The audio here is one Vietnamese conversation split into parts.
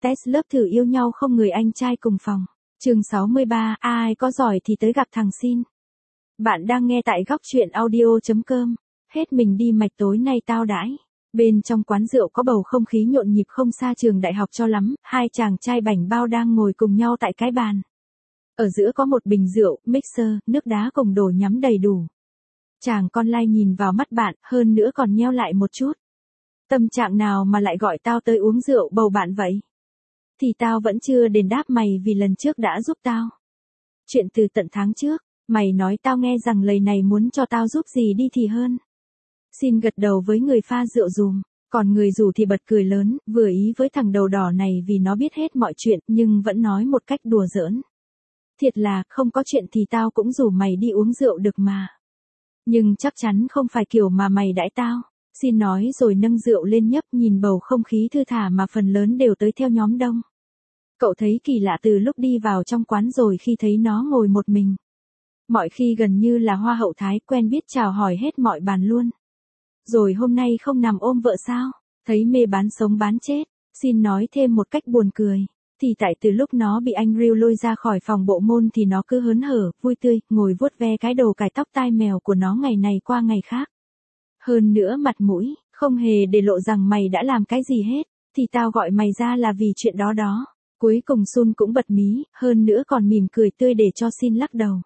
test lớp thử yêu nhau không người anh trai cùng phòng. Chương 63, ai có giỏi thì tới gặp thằng Xin. Bạn đang nghe tại góc truyện audio.com. Hết mình đi mạch tối nay tao đãi. Bên trong quán rượu có bầu không khí nhộn nhịp không xa trường đại học cho lắm, hai chàng trai bảnh bao đang ngồi cùng nhau tại cái bàn. Ở giữa có một bình rượu, mixer, nước đá cùng đồ nhắm đầy đủ. Chàng con lai nhìn vào mắt bạn, hơn nữa còn nheo lại một chút. Tâm trạng nào mà lại gọi tao tới uống rượu bầu bạn vậy? Thì tao vẫn chưa đền đáp mày vì lần trước đã giúp tao. Chuyện từ tận tháng trước, mày nói tao nghe rằng lời này muốn cho tao giúp gì đi thì hơn. Xin gật đầu với người pha rượu dùm, còn người rủ thì bật cười lớn, vừa ý với thằng đầu đỏ này vì nó biết hết mọi chuyện nhưng vẫn nói một cách đùa giỡn. Thiệt là, không có chuyện thì tao cũng rủ mày đi uống rượu được mà. Nhưng chắc chắn không phải kiểu mà mày đãi tao. Xin nói rồi nâng rượu lên nhấp, nhìn bầu không khí thư thả mà phần lớn đều tới theo nhóm đông. Cậu thấy kỳ lạ từ lúc đi vào trong quán rồi khi thấy nó ngồi một mình. Mọi khi gần như là hoa hậu thái, quen biết chào hỏi hết mọi bàn luôn. Rồi hôm nay không nằm ôm vợ sao? Thấy mê bán sống bán chết. Xin nói thêm một cách buồn cười. Thì tại từ lúc nó bị anh Riu lôi ra khỏi phòng bộ môn thì nó cứ hớn hở, vui tươi, ngồi vuốt ve cái đầu cài tóc tai mèo của nó ngày này qua ngày khác. Hơn nữa mặt mũi, không hề để lộ rằng mày đã làm cái gì hết, thì tao gọi mày ra là vì chuyện đó đó. Cuối cùng Sun cũng bật mí, hơn nữa còn mỉm cười tươi để cho Xin lắc đầu.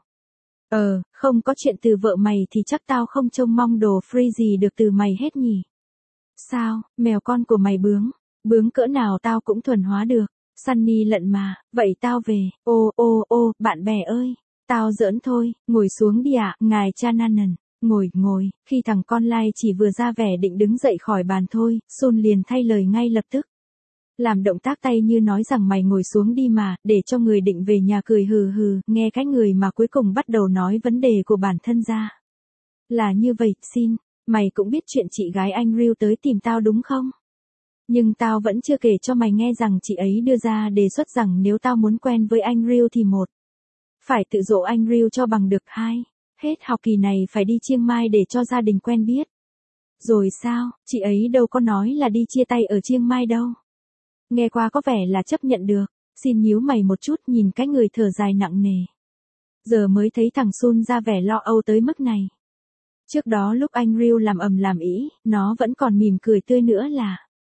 Không có chuyện từ vợ mày thì chắc tao không trông mong đồ free gì được từ mày hết nhỉ. Sao, mèo con của mày bướng cỡ nào tao cũng thuần hóa được. Sunny lận mà, vậy tao về. Bạn bè ơi, tao giỡn thôi, ngồi xuống đi ạ, ngài Chananan. Ngồi, khi thằng con lai chỉ vừa ra vẻ định đứng dậy khỏi bàn thôi, Sun liền thay lời ngay lập tức. Làm động tác tay như nói rằng mày ngồi xuống đi mà, để cho người định về nhà cười hừ hừ, nghe cái người mà cuối cùng bắt đầu nói vấn đề của bản thân ra. Là như vậy, Xin, mày cũng biết chuyện chị gái anh Riu tới tìm tao đúng không? Nhưng tao vẫn chưa kể cho mày nghe rằng chị ấy đưa ra đề xuất rằng nếu tao muốn quen với anh Riu thì một, phải tự dỗ anh Riu cho bằng được, hai, hết học kỳ này phải đi Chiang Mai để cho gia đình quen biết. Rồi sao, chị ấy đâu có nói là đi chia tay ở Chiang Mai đâu. Nghe qua có vẻ là chấp nhận được. Xin nhíu mày một chút, nhìn cái người thở dài nặng nề. Giờ mới thấy thằng Sun ra vẻ lo âu tới mức này. Trước đó lúc anh Riu làm ầm làm ĩ, nó vẫn còn mỉm cười tươi nữa là.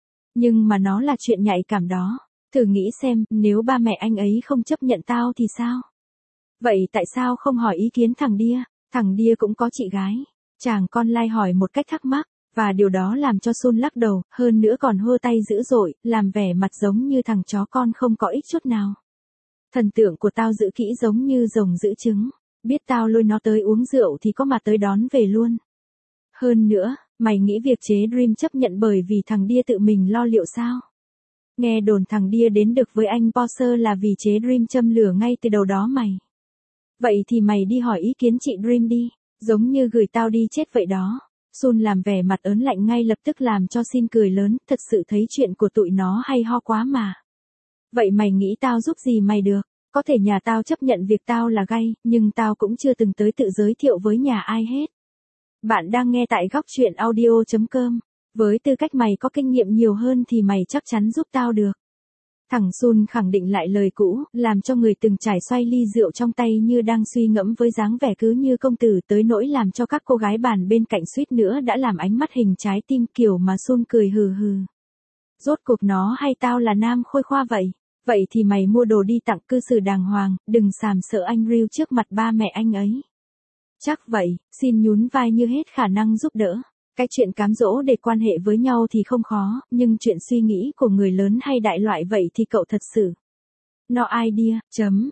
Nhưng mà nó là chuyện nhạy cảm đó. Thử nghĩ xem, nếu ba mẹ anh ấy không chấp nhận tao thì sao? Vậy tại sao không hỏi ý kiến thằng Đia cũng có chị gái. Chàng con lai hỏi một cách thắc mắc, và điều đó làm cho Sun lắc đầu, hơn nữa còn hơ tay dữ dội, làm vẻ mặt giống như thằng chó con không có ích chút nào. Thần tượng của tao giữ kỹ giống như rồng giữ trứng, biết tao lôi nó tới uống rượu thì có mà tới đón về luôn. Hơn nữa, mày nghĩ việc chế Dream chấp nhận bởi vì thằng Đia tự mình lo liệu sao? Nghe đồn thằng Đia đến được với anh Poser là vì chế Dream châm lửa ngay từ đầu đó mày. Vậy thì mày đi hỏi ý kiến chị Dream đi, giống như gửi tao đi chết vậy đó. Sun làm vẻ mặt ớn lạnh ngay lập tức làm cho Xin cười lớn, thật sự thấy chuyện của tụi nó hay ho quá mà. Vậy mày nghĩ tao giúp gì mày được? Có thể nhà tao chấp nhận việc tao là gay, nhưng tao cũng chưa từng tới tự giới thiệu với nhà ai hết. Bạn đang nghe tại góc truyện audio.com. Với tư cách mày có kinh nghiệm nhiều hơn thì mày chắc chắn giúp tao được. Thằng Sun khẳng định lại lời cũ, làm cho người từng trải xoay ly rượu trong tay như đang suy ngẫm với dáng vẻ cứ như công tử tới nỗi làm cho các cô gái bàn bên cạnh suýt nữa đã làm ánh mắt hình trái tim kiểu mà Sun cười hừ hừ. Rốt cuộc nó hay tao là nam khôi khoa vậy? Vậy thì mày mua đồ đi tặng cư xử đàng hoàng, đừng sàm sợ anh Riu trước mặt ba mẹ anh ấy. Chắc vậy, Xin nhún vai như hết khả năng giúp đỡ. Cái chuyện cám dỗ để quan hệ với nhau thì không khó, nhưng chuyện suy nghĩ của người lớn hay đại loại vậy thì cậu thật sự. No idea,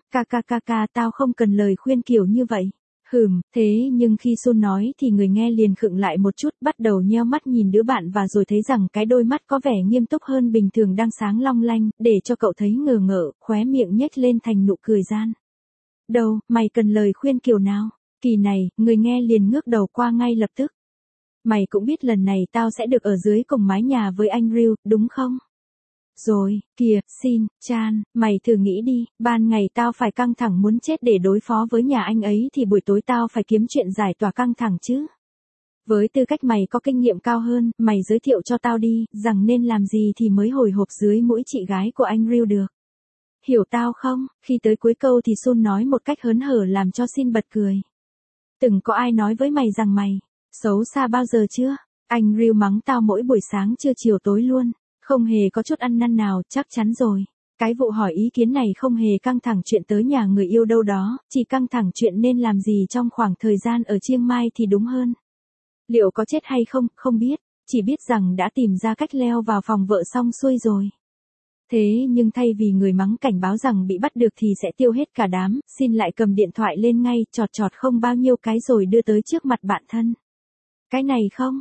tao không cần lời khuyên kiểu như vậy. Thế nhưng khi Sun nói thì người nghe liền khựng lại một chút, bắt đầu nheo mắt nhìn đứa bạn và rồi thấy rằng cái đôi mắt có vẻ nghiêm túc hơn bình thường đang sáng long lanh, để cho cậu thấy ngờ ngợ, khóe miệng nhếch lên thành nụ cười gian. Đâu, mày cần lời khuyên kiểu nào? Kỳ này, người nghe liền ngước đầu qua ngay lập tức. Mày cũng biết lần này tao sẽ được ở dưới cùng mái nhà với anh Riu, đúng không? Rồi, kìa, Xin, Chan, mày thử nghĩ đi, ban ngày tao phải căng thẳng muốn chết để đối phó với nhà anh ấy thì buổi tối tao phải kiếm chuyện giải tỏa căng thẳng chứ. Với tư cách mày có kinh nghiệm cao hơn, mày giới thiệu cho tao đi, rằng nên làm gì thì mới hồi hộp dưới mũi chị gái của anh Ryu được. Hiểu tao không? Khi tới cuối câu thì Sun nói một cách hớn hở làm cho Sin bật cười. Từng có ai nói với mày rằng mày xấu xa bao giờ chưa? Anh Ryu mắng tao mỗi buổi sáng trưa chiều tối luôn, không hề có chút ăn năn nào, chắc chắn rồi. Cái vụ hỏi ý kiến này không hề căng thẳng chuyện tới nhà người yêu đâu đó, chỉ căng thẳng chuyện nên làm gì trong khoảng thời gian ở Chiang Mai thì đúng hơn. Liệu có chết hay không, không biết, chỉ biết rằng đã tìm ra cách leo vào phòng vợ xong xuôi rồi. Thế nhưng thay vì người mắng cảnh báo rằng bị bắt được thì sẽ tiêu hết cả đám, Sin lại cầm điện thoại lên ngay, chọt chọt không bao nhiêu cái rồi đưa tới trước mặt bạn thân. Cái này không,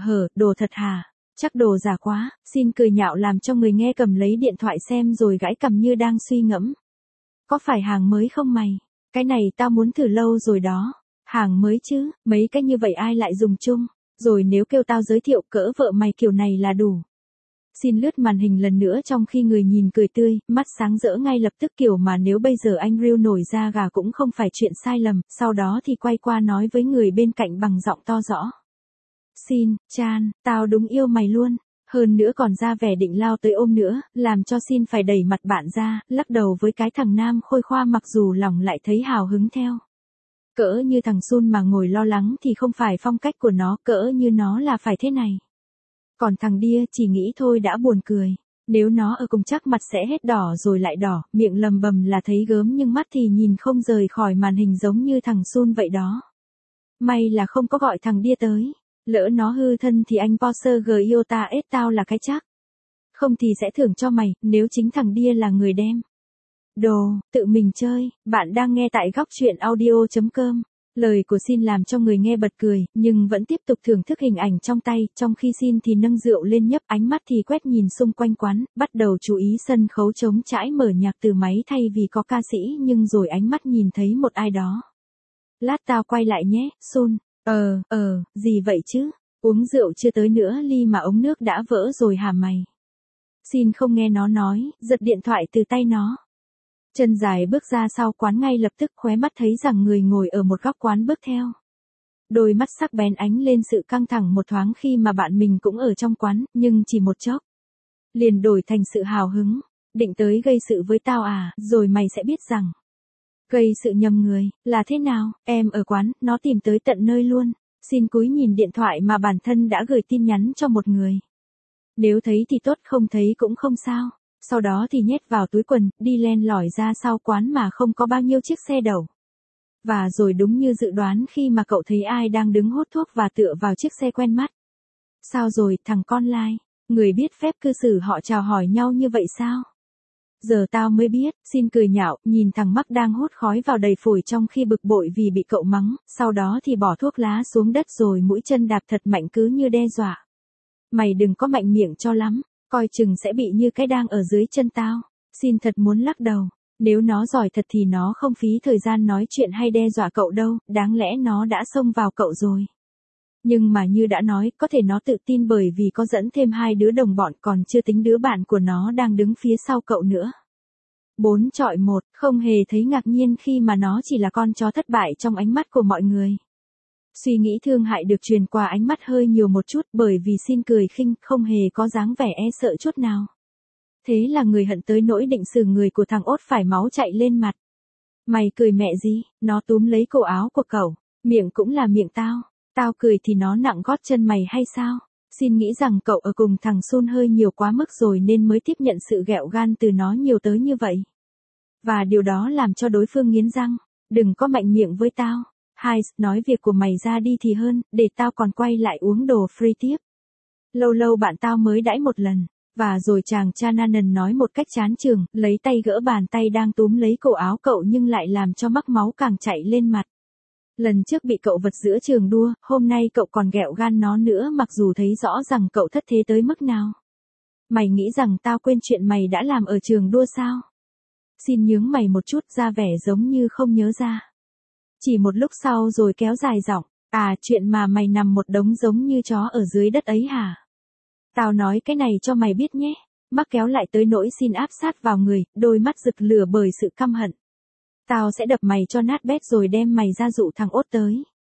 đồ thật hả? Chắc đồ giả quá, Sin cười nhạo làm cho người nghe cầm lấy điện thoại xem rồi gãi cằm như đang suy ngẫm. Có phải hàng mới không mày? Cái này tao muốn thử lâu rồi đó. Hàng mới chứ, mấy cái như vậy ai lại dùng chung? Rồi nếu kêu tao giới thiệu cỡ vợ mày kiểu này là đủ. Sin lướt màn hình lần nữa trong khi người nhìn cười tươi, mắt sáng rỡ ngay lập tức kiểu mà nếu bây giờ anh Ryu nổi da gà cũng không phải chuyện sai lầm, sau đó thì quay qua nói với người bên cạnh bằng giọng to rõ. Sin, Chan, tao đúng yêu mày luôn. Hơn nữa còn ra vẻ định lao tới ôm nữa, làm cho Sin phải đẩy mặt bạn ra, lắc đầu với cái thằng nam khôi khoa mặc dù lòng lại thấy hào hứng theo. Cỡ như thằng Sun mà ngồi lo lắng thì không phải phong cách của nó, cỡ như nó là phải thế này. Còn thằng Đia chỉ nghĩ thôi đã buồn cười. Nếu nó ở cùng chắc mặt sẽ hết đỏ rồi lại đỏ, miệng lầm bầm là thấy gớm nhưng mắt thì nhìn không rời khỏi màn hình giống như thằng Sun vậy đó. May là không có gọi thằng Đia tới. Lỡ nó hư thân thì anh Porsche Giota S tao là cái chắc. Không thì sẽ thưởng cho mày, nếu chính thằng Đia là người đem. Đồ, tự mình chơi, bạn đang nghe tại góc truyện audio.com. Lời của Sin làm cho người nghe bật cười, nhưng vẫn tiếp tục thưởng thức hình ảnh trong tay, trong khi Sin thì nâng rượu lên nhấp ánh mắt thì quét nhìn xung quanh quán, bắt đầu chú ý sân khấu trống trải mở nhạc từ máy thay vì có ca sĩ nhưng rồi ánh mắt nhìn thấy một ai đó. Lát tao quay lại nhé, Sun. Gì vậy chứ? Uống rượu chưa tới nữa ly mà ống nước đã vỡ rồi hả mày? Sin không nghe nó nói, giật điện thoại từ tay nó. Chân dài bước ra sau quán ngay lập tức khóe mắt thấy rằng người ngồi ở một góc quán bước theo. Đôi mắt sắc bén ánh lên sự căng thẳng một thoáng khi mà bạn mình cũng ở trong quán, nhưng chỉ một chốc. Liền đổi thành sự hào hứng. Định tới gây sự với tao à, rồi mày sẽ biết rằng. Gây sự nhầm người, là thế nào, em ở quán, nó tìm tới tận nơi luôn. Xin cúi nhìn điện thoại mà bản thân đã gửi tin nhắn cho một người. Nếu thấy thì tốt, không thấy cũng không sao. Sau đó thì nhét vào túi quần, đi len lỏi ra sau quán mà không có bao nhiêu chiếc xe đậu. Và rồi đúng như dự đoán khi mà cậu thấy ai đang đứng hút thuốc và tựa vào chiếc xe quen mắt. Sao rồi, thằng con lai, người biết phép cư xử họ chào hỏi nhau như vậy sao? Giờ tao mới biết, Sin cười nhạo, nhìn thằng Mắc đang hút khói vào đầy phổi trong khi bực bội vì bị cậu mắng, sau đó thì bỏ thuốc lá xuống đất rồi mũi chân đạp thật mạnh cứ như đe dọa. Mày đừng có mạnh miệng cho lắm, coi chừng sẽ bị như cái đang ở dưới chân tao. Sin thật muốn lắc đầu, nếu nó giỏi thật thì nó không phí thời gian nói chuyện hay đe dọa cậu đâu, đáng lẽ nó đã xông vào cậu rồi. Nhưng mà như đã nói, có thể nó tự tin bởi vì có dẫn thêm 2 đứa đồng bọn còn chưa tính đứa bạn của nó đang đứng phía sau cậu nữa. 4 chọi 1, không hề thấy ngạc nhiên khi mà nó chỉ là con chó thất bại trong ánh mắt của mọi người. Suy nghĩ thương hại được truyền qua ánh mắt hơi nhiều một chút bởi vì Sin cười khinh, không hề có dáng vẻ e sợ chút nào. Thế là người hận tới nỗi định xử người của thằng Ốt phải máu chạy lên mặt. Mày cười mẹ gì, nó túm lấy cổ áo của cậu, miệng cũng là miệng tao. Tao cười thì nó nặng gót chân mày hay sao? Xin nghĩ rằng cậu ở cùng thằng Sun hơi nhiều quá mức rồi nên mới tiếp nhận sự ghẹo gan từ nó nhiều tới như vậy. Và điều đó làm cho đối phương nghiến răng. Đừng có mạnh miệng với tao. Hai, nói việc của mày ra đi thì hơn, để tao còn quay lại uống đồ free tiếp. Lâu lâu bạn tao mới đãi một lần. Và rồi chàng Chananan nói một cách chán chường, lấy tay gỡ bàn tay đang túm lấy cổ áo cậu nhưng lại làm cho mắc máu càng chạy lên mặt. Lần trước bị cậu vật giữa trường đua, hôm nay cậu còn ghẹo gan nó nữa mặc dù thấy rõ rằng cậu thất thế tới mức nào. Mày nghĩ rằng tao quên chuyện mày đã làm ở trường đua sao? Xin nhướng mày một chút ra vẻ giống như không nhớ ra. Chỉ một lúc sau rồi kéo dài giọng, chuyện mà mày nằm một đống giống như chó ở dưới đất ấy hả? Tao nói cái này cho mày biết nhé. Mắc kéo lại tới nỗi Sin áp sát vào người, đôi mắt rực lửa bởi sự căm hận. Tao sẽ đập mày cho nát bét rồi đem mày ra dụ thằng Ốt tới.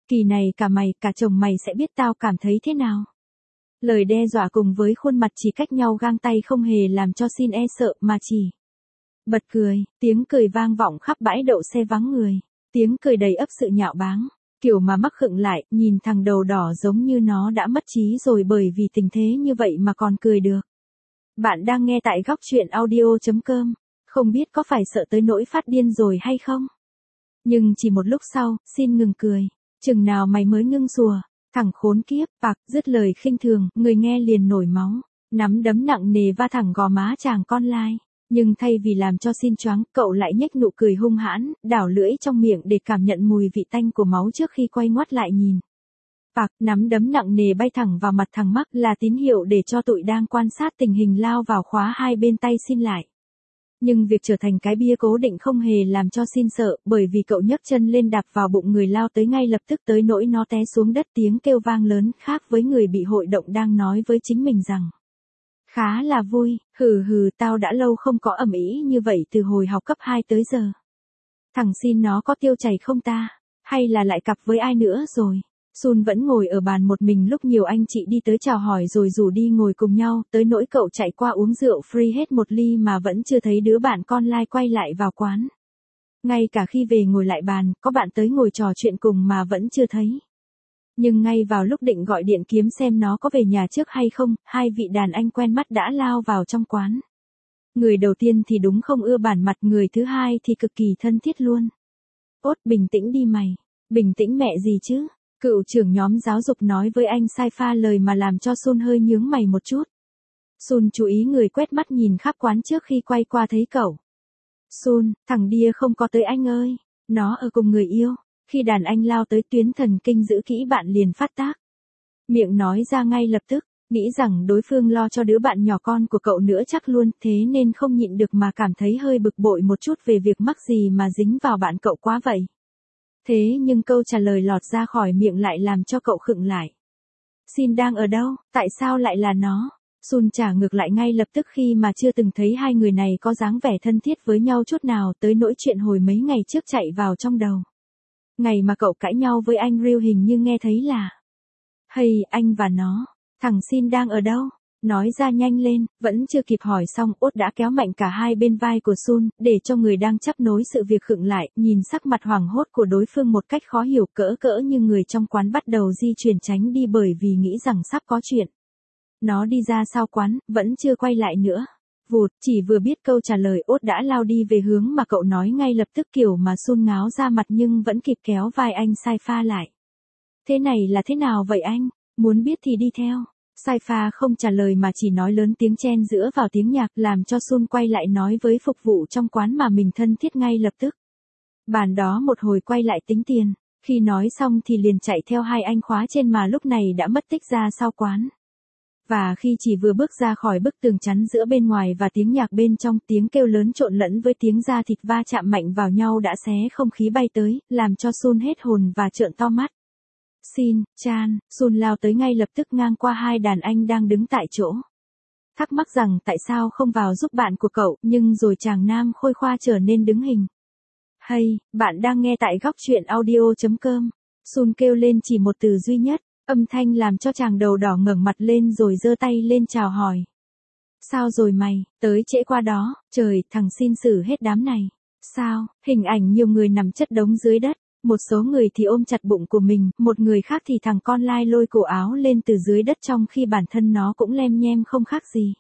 Kỳ này cả mày, cả chồng mày sẽ biết tao cảm thấy thế nào. Lời đe dọa cùng với khuôn mặt chỉ cách nhau gang tay không hề làm cho Xin e sợ mà chỉ bật cười, tiếng cười vang vọng khắp bãi đậu xe vắng người. Tiếng cười đầy ấp sự nhạo báng, kiểu mà mắc khựng lại, nhìn thằng đầu đỏ giống như nó đã mất trí rồi bởi vì tình thế như vậy mà còn cười được. Bạn đang nghe tại góc chuyện audio.com, không biết có phải sợ tới nỗi phát điên rồi hay không? Nhưng chỉ một lúc sau, Xin ngừng cười. Chừng nào mày mới ngưng sủa, thằng khốn kiếp, bạc, dứt lời khinh thường, người nghe liền nổi máu, nắm đấm nặng nề va thẳng gò má chàng con lai. Nhưng thay vì làm cho Xin choáng, cậu lại nhếch nụ cười hung hãn, đảo lưỡi trong miệng để cảm nhận mùi vị tanh của máu trước khi quay ngoắt lại nhìn. Bạc, nắm đấm nặng nề bay thẳng vào mặt thằng Mắc là tín hiệu để cho tụi đang quan sát tình hình lao vào khóa hai bên tay Xin lại. Nhưng việc trở thành cái bia cố định không hề làm cho Xin sợ, bởi vì cậu nhấc chân lên đạp vào bụng người lao tới ngay lập tức tới nỗi nó té xuống đất, tiếng kêu vang lớn, khác với người bị hội động đang nói với chính mình rằng khá là vui, hừ hừ, tao đã lâu không có ầm ĩ như vậy từ hồi học cấp 2 tới giờ. Thằng Xin nó có tiêu chảy không ta? Hay là lại cặp với ai nữa rồi? Sun vẫn ngồi ở bàn một mình lúc nhiều anh chị đi tới chào hỏi rồi rủ đi ngồi cùng nhau, tới nỗi cậu chạy qua uống rượu free hết một ly mà vẫn chưa thấy đứa bạn con lai quay lại vào quán. Ngay cả khi về ngồi lại bàn, có bạn tới ngồi trò chuyện cùng mà vẫn chưa thấy. Nhưng ngay vào lúc định gọi điện kiếm xem nó có về nhà trước hay không, hai vị đàn anh quen mắt đã lao vào trong quán. Người đầu tiên thì đúng không ưa bản mặt, người thứ hai thì cực kỳ thân thiết luôn. Ốt, bình tĩnh đi mày. Bình tĩnh mẹ gì chứ? Cựu trưởng nhóm giáo dục nói với anh sai pha lời mà làm cho Sun hơi nhướng mày một chút. Sun chú ý người quét mắt nhìn khắp quán trước khi quay qua thấy cậu. Sun, thằng Đia không có tới anh ơi. Nó ở cùng người yêu. Khi đàn anh lao tới, tuyến thần kinh giữ kỹ bạn liền phát tác. Miệng nói ra ngay lập tức, nghĩ rằng đối phương lo cho đứa bạn nhỏ con của cậu nữa chắc luôn, thế nên không nhịn được mà cảm thấy hơi bực bội một chút về việc mắc gì mà dính vào bạn cậu quá vậy. Thế nhưng câu trả lời lọt ra khỏi miệng lại làm cho cậu khựng lại. Xin đang ở đâu, tại sao lại là nó? Sun trả ngược lại ngay lập tức khi mà chưa từng thấy hai người này có dáng vẻ thân thiết với nhau chút nào, tới nỗi chuyện hồi mấy ngày trước chạy vào trong đầu. Ngày mà cậu cãi nhau với anh Real hình như nghe thấy là hey, anh và nó, thằng Xin đang ở đâu? Nói ra nhanh lên, vẫn chưa kịp hỏi xong, Út đã kéo mạnh cả hai bên vai của Sun, để cho người đang chấp nối sự việc khựng lại, nhìn sắc mặt hoảng hốt của đối phương một cách khó hiểu, cỡ như người trong quán bắt đầu di chuyển tránh đi bởi vì nghĩ rằng sắp có chuyện. Nó đi ra sau quán, vẫn chưa quay lại nữa. Vụt, chỉ vừa biết câu trả lời, Út đã lao đi về hướng mà cậu nói ngay lập tức, kiểu mà Sun ngáo ra mặt nhưng vẫn kịp kéo vai anh sai pha lại. Thế này là thế nào vậy anh? Muốn biết thì đi theo. Sai pha không trả lời mà chỉ nói lớn tiếng chen giữa vào tiếng nhạc, làm cho Sun quay lại nói với phục vụ trong quán mà mình thân thiết ngay lập tức. Bàn đó một hồi quay lại tính tiền, khi nói xong thì liền chạy theo hai anh khóa trên mà lúc này đã mất tích ra sau quán. Và khi chỉ vừa bước ra khỏi bức tường chắn giữa bên ngoài và tiếng nhạc bên trong, tiếng kêu lớn trộn lẫn với tiếng da thịt va chạm mạnh vào nhau đã xé không khí bay tới, làm cho Sun hết hồn và trợn to mắt. Xin, Chan, Sun lao tới ngay lập tức ngang qua hai đàn anh đang đứng tại chỗ. Thắc mắc rằng tại sao không vào giúp bạn của cậu, nhưng rồi chàng nam khôi khoa trở nên đứng hình. Hay, bạn đang nghe tại góc chuyện audio.com. Sun kêu lên chỉ một từ duy nhất, âm thanh làm cho chàng đầu đỏ ngẩng mặt lên rồi giơ tay lên chào hỏi. Sao rồi mày, tới trễ qua đó, trời, thằng Xin xử hết đám này. Sao, hình ảnh nhiều người nằm chất đống dưới đất. Một số người thì ôm chặt bụng của mình, một người khác thì thằng con lai lôi cổ áo lên từ dưới đất trong khi bản thân nó cũng lem nhem không khác gì.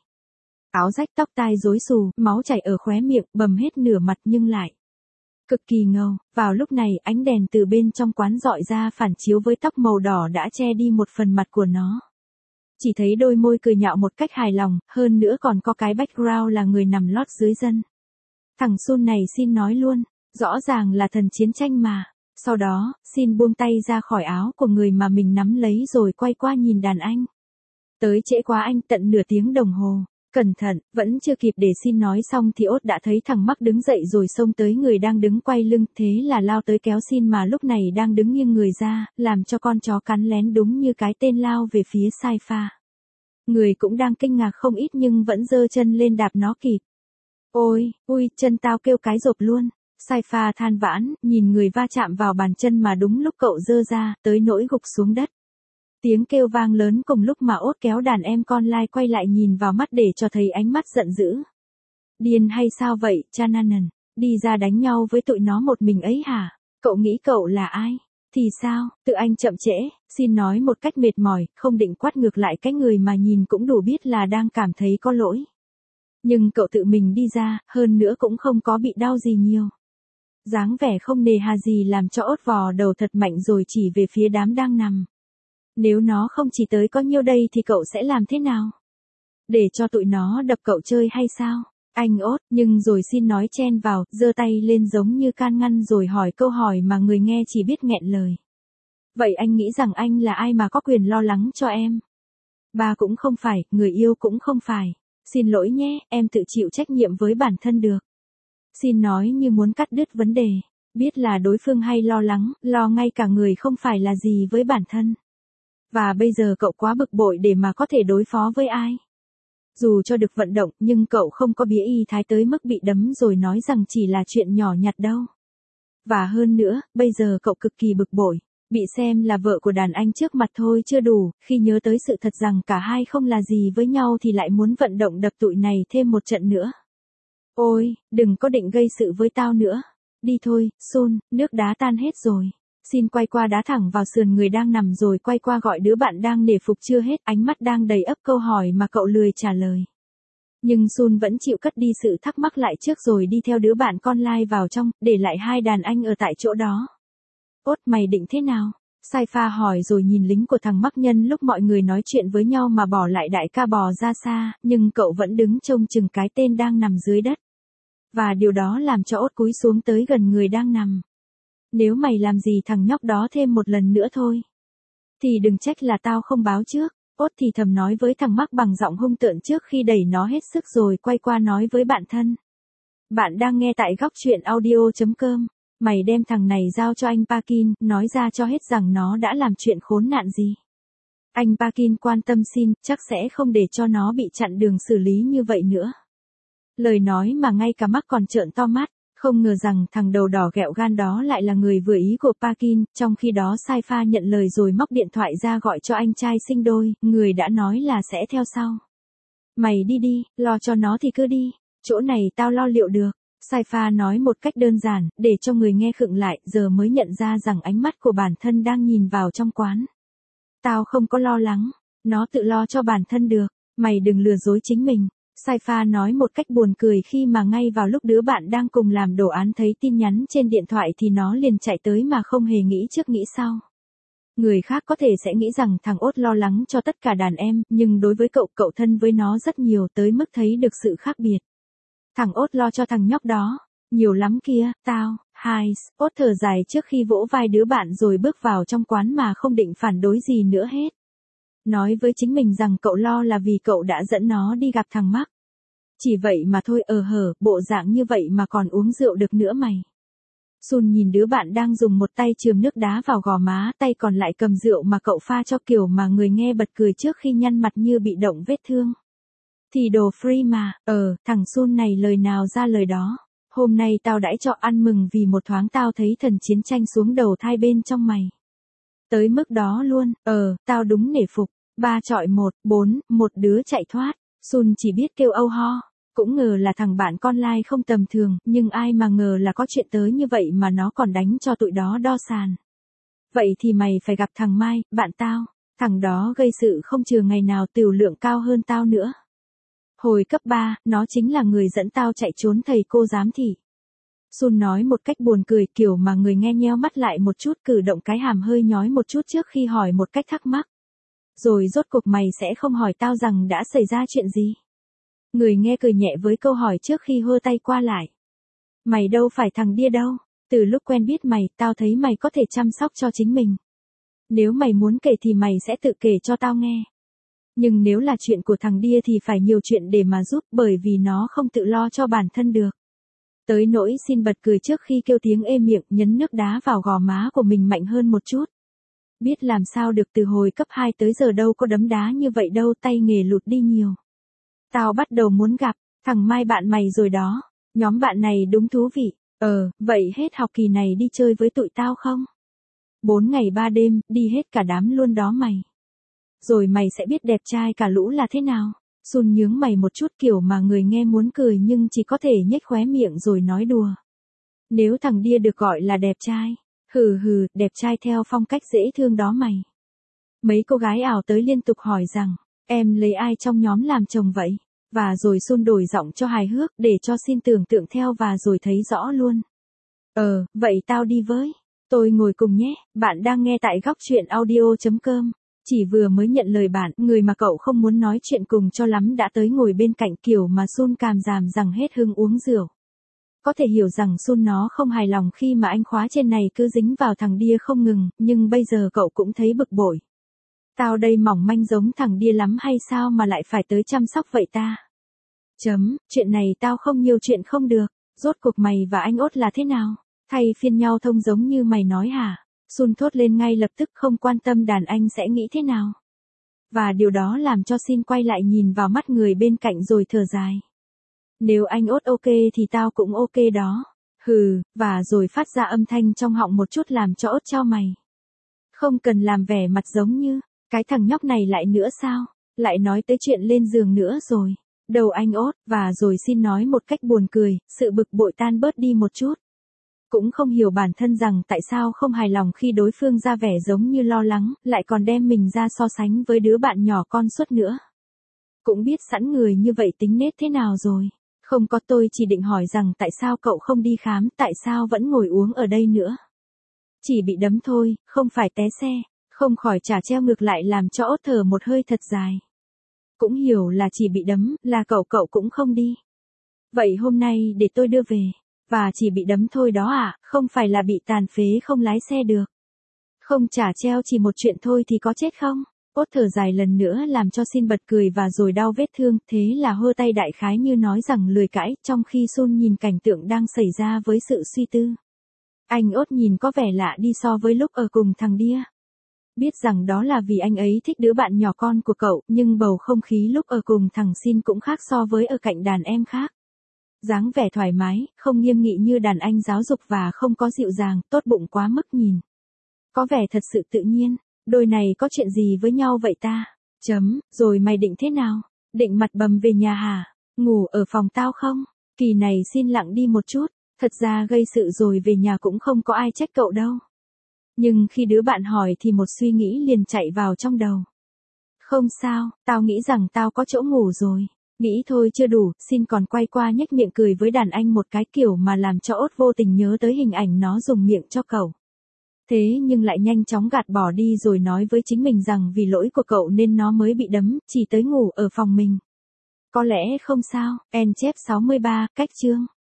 Áo rách, tóc tai rối xù, máu chảy ở khóe miệng, bầm hết nửa mặt nhưng lại cực kỳ ngầu. Vào lúc này, ánh đèn từ bên trong quán dọi ra phản chiếu với tóc màu đỏ đã che đi một phần mặt của nó. Chỉ thấy đôi môi cười nhạo một cách hài lòng, hơn nữa còn có cái background là người nằm lót dưới dân. Thằng Sun này Xin nói luôn, rõ ràng là thần chiến tranh mà. Sau đó, Xin buông tay ra khỏi áo của người mà mình nắm lấy rồi quay qua nhìn đàn anh. Tới trễ quá anh, tận nửa tiếng đồng hồ. Cẩn thận, vẫn chưa kịp để Xin nói xong thì Ốt đã thấy thằng Mắc đứng dậy rồi xông tới người đang đứng quay lưng, thế là lao tới kéo Xin mà lúc này đang đứng nghiêng người ra, làm cho con chó cắn lén đúng như cái tên lao về phía sai pha. Người cũng đang kinh ngạc không ít nhưng vẫn giơ chân lên đạp nó kịp. Ôi, ui, chân tao kêu cái rộp luôn. Sai-pha than vãn, nhìn người va chạm vào bàn chân mà đúng lúc cậu giơ ra, tới nỗi gục xuống đất. Tiếng kêu vang lớn cùng lúc mà Ốt kéo đàn em con lai quay lại nhìn vào mắt để cho thấy ánh mắt giận dữ. Điên hay sao vậy, Chananan? Đi ra đánh nhau với tụi nó một mình ấy hả? Cậu nghĩ cậu là ai? Thì sao, tự anh chậm trễ, xin nói một cách mệt mỏi, không định quát ngược lại cái người mà nhìn cũng đủ biết là đang cảm thấy có lỗi. Nhưng cậu tự mình đi ra, hơn nữa cũng không có bị đau gì nhiều. Dáng vẻ không nề hà gì làm cho Ốt vò đầu thật mạnh rồi chỉ về phía đám đang nằm. Nếu nó không chỉ tới có nhiêu đây thì cậu sẽ làm thế nào? Để cho tụi nó đập cậu chơi hay sao? Anh Ốt, nhưng rồi xin nói chen vào, giơ tay lên giống như can ngăn rồi hỏi câu hỏi mà người nghe chỉ biết nghẹn lời. Vậy anh nghĩ rằng anh là ai mà có quyền lo lắng cho em? Ba cũng không phải, người yêu cũng không phải. Xin lỗi nhé, em tự chịu trách nhiệm với bản thân được. Xin nói như muốn cắt đứt vấn đề. Biết là đối phương hay lo lắng, lo ngay cả người không phải là gì với bản thân. Và bây giờ cậu quá bực bội để mà có thể đối phó với ai. Dù cho được vận động nhưng cậu không có bía y thái tới mức bị đấm rồi nói rằng chỉ là chuyện nhỏ nhặt đâu. Và hơn nữa, bây giờ cậu cực kỳ bực bội. Bị xem là vợ của đàn anh trước mặt thôi chưa đủ, khi nhớ tới sự thật rằng cả hai không là gì với nhau thì lại muốn vận động đập tụi này thêm một trận nữa. Ôi, đừng có định gây sự với tao nữa. Đi thôi, Sun, nước đá tan hết rồi. Xin quay qua đá thẳng vào sườn người đang nằm rồi quay qua gọi đứa bạn đang nể phục chưa hết, ánh mắt đang đầy ắp câu hỏi mà cậu lười trả lời. Nhưng Sun vẫn chịu cất đi sự thắc mắc lại trước rồi đi theo đứa bạn con lai vào trong, để lại hai đàn anh ở tại chỗ đó. Ốt, mày định thế nào? Sai-pha hỏi rồi nhìn lính của thằng Mắc nhân lúc mọi người nói chuyện với nhau mà bỏ lại đại ca bò ra xa, nhưng cậu vẫn đứng trông chừng cái tên đang nằm dưới đất. Và điều đó làm cho Ốt cúi xuống tới gần người đang nằm. Nếu mày làm gì thằng nhóc đó thêm một lần nữa thôi, thì đừng trách là tao không báo trước. Ốt thì thầm nói với thằng Mắc bằng giọng hung tợn trước khi đẩy nó hết sức rồi quay qua nói với bạn thân. Bạn đang nghe tại góc truyện audio.com. Mày đem thằng này giao cho anh Parkin, nói ra cho hết rằng nó đã làm chuyện khốn nạn gì. Anh Parkin quan tâm xin, chắc sẽ không để cho nó bị chặn đường xử lý như vậy nữa. Lời nói mà ngay cả Mắc còn trợn to mắt, không ngờ rằng thằng đầu đỏ ghẹo gan đó lại là người vừa ý của Parkin, trong khi đó Sai-pha nhận lời rồi móc điện thoại ra gọi cho anh trai sinh đôi, người đã nói là sẽ theo sau. Mày đi đi, lo cho nó thì cứ đi, chỗ này tao lo liệu được. Sai-pha nói một cách đơn giản, để cho người nghe khựng lại, giờ mới nhận ra rằng ánh mắt của bản thân đang nhìn vào trong quán. Tao không có lo lắng, nó tự lo cho bản thân được, mày đừng lừa dối chính mình. Sai-pha nói một cách buồn cười khi mà ngay vào lúc đứa bạn đang cùng làm đồ án thấy tin nhắn trên điện thoại thì nó liền chạy tới mà không hề nghĩ trước nghĩ sau. Người khác có thể sẽ nghĩ rằng thằng Ốt lo lắng cho tất cả đàn em, nhưng đối với cậu thân với nó rất nhiều tới mức thấy được sự khác biệt. Thằng Ốt lo cho thằng nhóc đó, nhiều lắm kia, tao, Ốt thở dài trước khi vỗ vai đứa bạn rồi bước vào trong quán mà không định phản đối gì nữa hết. Nói với chính mình rằng cậu lo là vì cậu đã dẫn nó đi gặp thằng Mắc. Chỉ vậy mà thôi, bộ dạng như vậy mà còn uống rượu được nữa mày. Sun nhìn đứa bạn đang dùng một tay chườm nước đá vào gò má, tay còn lại cầm rượu mà cậu pha cho kiểu mà người nghe bật cười trước khi nhăn mặt như bị động vết thương. Thì đồ free mà, thằng Sun này lời nào ra lời đó. Hôm nay tao đãi cho ăn mừng vì một thoáng tao thấy thần chiến tranh xuống đầu thai bên trong mày. Tới mức đó luôn, tao đúng nể phục. 3-1, một đứa chạy thoát. Sun chỉ biết kêu âu ho. Cũng ngờ là thằng bạn con lai không tầm thường, nhưng ai mà ngờ là có chuyện tới như vậy mà nó còn đánh cho tụi đó đo sàn. Vậy thì mày phải gặp thằng Mai, bạn tao. Thằng đó gây sự không chừa ngày nào, tửu lượng cao hơn tao nữa. Hồi cấp 3, nó chính là người dẫn tao chạy trốn thầy cô giám thị. Sun nói một cách buồn cười kiểu mà người nghe nheo mắt lại một chút, cử động cái hàm hơi nhói một chút trước khi hỏi một cách thắc mắc. Rồi rốt cuộc mày sẽ không hỏi tao rằng đã xảy ra chuyện gì? Người nghe cười nhẹ với câu hỏi trước khi hơ tay qua lại. Mày đâu phải thằng điên đâu. Từ lúc quen biết mày, tao thấy mày có thể chăm sóc cho chính mình. Nếu mày muốn kể thì mày sẽ tự kể cho tao nghe. Nhưng nếu là chuyện của thằng Đia thì phải nhiều chuyện để mà giúp, bởi vì nó không tự lo cho bản thân được. Tới nỗi xin bật cười trước khi kêu tiếng ê miệng, nhấn nước đá vào gò má của mình mạnh hơn một chút. Biết làm sao được, từ hồi cấp 2 tới giờ đâu có đấm đá như vậy đâu, tay nghề lụt đi nhiều. Tao bắt đầu muốn gặp thằng Mai bạn mày rồi đó. Nhóm bạn này đúng thú vị. Vậy hết học kỳ này đi chơi với tụi tao không? 4 ngày 3 đêm, đi hết cả đám luôn đó mày. Rồi mày sẽ biết đẹp trai cả lũ là thế nào. Sun nhướng mày một chút kiểu mà người nghe muốn cười nhưng chỉ có thể nhếch khóe miệng rồi nói đùa. Nếu thằng Đia được gọi là đẹp trai. Đẹp trai theo phong cách dễ thương đó mày. Mấy cô gái ảo tới liên tục hỏi rằng, em lấy ai trong nhóm làm chồng vậy? Và rồi Sun đổi giọng cho hài hước để cho xin tưởng tượng theo và rồi thấy rõ luôn. Vậy tao đi với. Tôi ngồi cùng nhé, bạn đang nghe tại góc chuyện audio.com. Chỉ vừa mới nhận lời bạn, người mà cậu không muốn nói chuyện cùng cho lắm đã tới ngồi bên cạnh kiểu mà Sun càm ràm rằng hết hứng uống rượu. Có thể hiểu rằng Sun nó không hài lòng khi mà anh khóa trên này cứ dính vào thằng Đia không ngừng, nhưng bây giờ cậu cũng thấy bực bội. Tao đây mỏng manh giống thằng Đia lắm hay sao mà lại phải tới chăm sóc vậy ta? Chuyện này tao không nhiều chuyện không được, rốt cuộc mày và anh Ốt là thế nào? Thay phiên nhau thông giống như mày nói hả? Sun thốt lên ngay lập tức không quan tâm đàn anh sẽ nghĩ thế nào. Và điều đó làm cho Sin quay lại nhìn vào mắt người bên cạnh rồi thở dài. Nếu anh Ốt ok thì tao cũng ok đó. Và rồi phát ra âm thanh trong họng một chút làm cho Ốt chau mày. Không cần làm vẻ mặt giống như, cái thằng nhóc này lại nữa sao? Lại nói tới chuyện lên giường nữa rồi. Đầu anh Ốt, và rồi Sin nói một cách buồn cười, sự bực bội tan bớt đi một chút. Cũng không hiểu bản thân rằng tại sao không hài lòng khi đối phương ra vẻ giống như lo lắng, lại còn đem mình ra so sánh với đứa bạn nhỏ con suốt nữa. Cũng biết sẵn người như vậy tính nết thế nào rồi. Không có, tôi chỉ định hỏi rằng tại sao cậu không đi khám, tại sao vẫn ngồi uống ở đây nữa. Chỉ bị đấm thôi, không phải té xe, không khỏi chả treo ngược lại làm cho Ốt thở một hơi thật dài. Cũng hiểu là chỉ bị đấm, là cậu cũng không đi. Vậy hôm nay để tôi đưa về. Và chỉ bị đấm thôi đó à, không phải là bị tàn phế không lái xe được. Không chả treo chỉ một chuyện thôi thì có chết không? Ốt thở dài lần nữa làm cho Sin bật cười và rồi đau vết thương, thế là hơ tay đại khái như nói rằng lười cãi, trong khi Sun nhìn cảnh tượng đang xảy ra với sự suy tư. Anh Ốt nhìn có vẻ lạ đi so với lúc ở cùng thằng Đia. Biết rằng đó là vì anh ấy thích đứa bạn nhỏ con của cậu, nhưng bầu không khí lúc ở cùng thằng Sin cũng khác so với ở cạnh đàn em khác. Dáng vẻ thoải mái, không nghiêm nghị như đàn anh giáo dục và không có dịu dàng, tốt bụng quá mức nhìn. Có vẻ thật sự tự nhiên, đôi này có chuyện gì với nhau vậy ta? Rồi mày định thế nào? Định mặt bầm về nhà hả? Ngủ ở phòng tao không? Kỳ này Sin lặng đi một chút, thật ra gây sự rồi về nhà cũng không có ai trách cậu đâu. Nhưng khi đứa bạn hỏi thì một suy nghĩ liền chạy vào trong đầu. Không sao, tao nghĩ rằng tao có chỗ ngủ rồi. Nghĩ thôi chưa đủ, Sin còn quay qua nhếch miệng cười với đàn anh một cái kiểu mà làm cho Ốt vô tình nhớ tới hình ảnh nó dùng miệng cho cậu. Thế nhưng lại nhanh chóng gạt bỏ đi rồi nói với chính mình rằng vì lỗi của cậu nên nó mới bị đấm, chỉ tới ngủ ở phòng mình. Có lẽ không sao, N chép 63, cách chương.